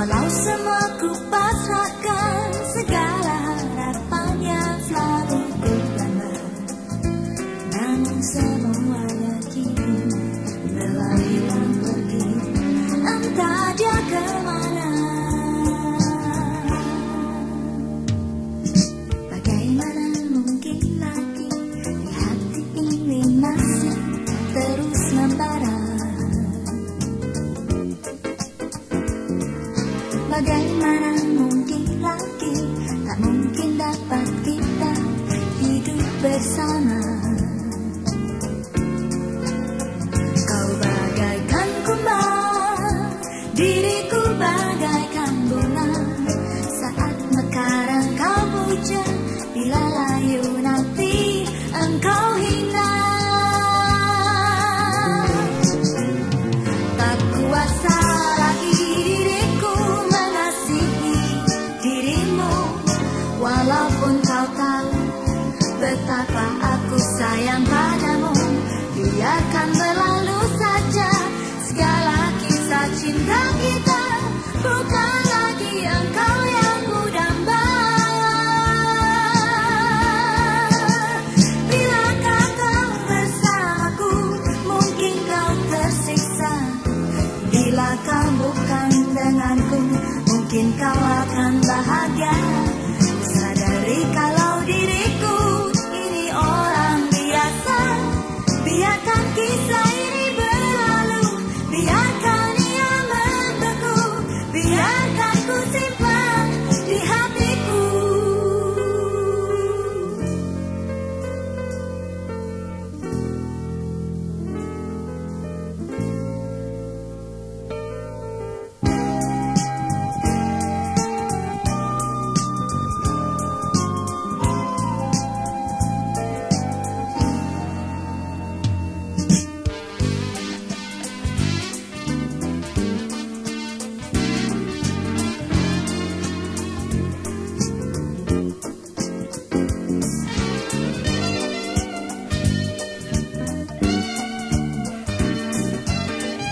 Walau semua ku pasrahkan, segala harapannya selalu ku tambah, namun semuanya kini berlalu pergi, entah dia kemana. Bagaimana mungkin lagi di hati ini masih terus membara. Bagaimana mungkin lagi, tak mungkin dapat kita hidup bersama. Kau bagaikan kumbang, diriku bagaikan bunga. Saat mekar engkau puja, bila layu nanti engkau hina. Tak kuasa lagi diriku mengasihi dirimu, walaupun kau tahu betapa aku sayang padamu. Biarkan berlalu saja segala kisah cinta kita, bukan lagi engkau yang ku damba. Bilakah kau bersamaku, mungkin kau tersiksa. Bila kau bukan denganku, mungkin kau akan bahagia. Sadari kalau diriku ini orang biasa. Biarkan kisah ini berlalu, biarkan ia membeku, biarkan ku simpan di hatiku.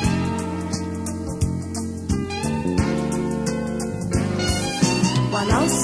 Walau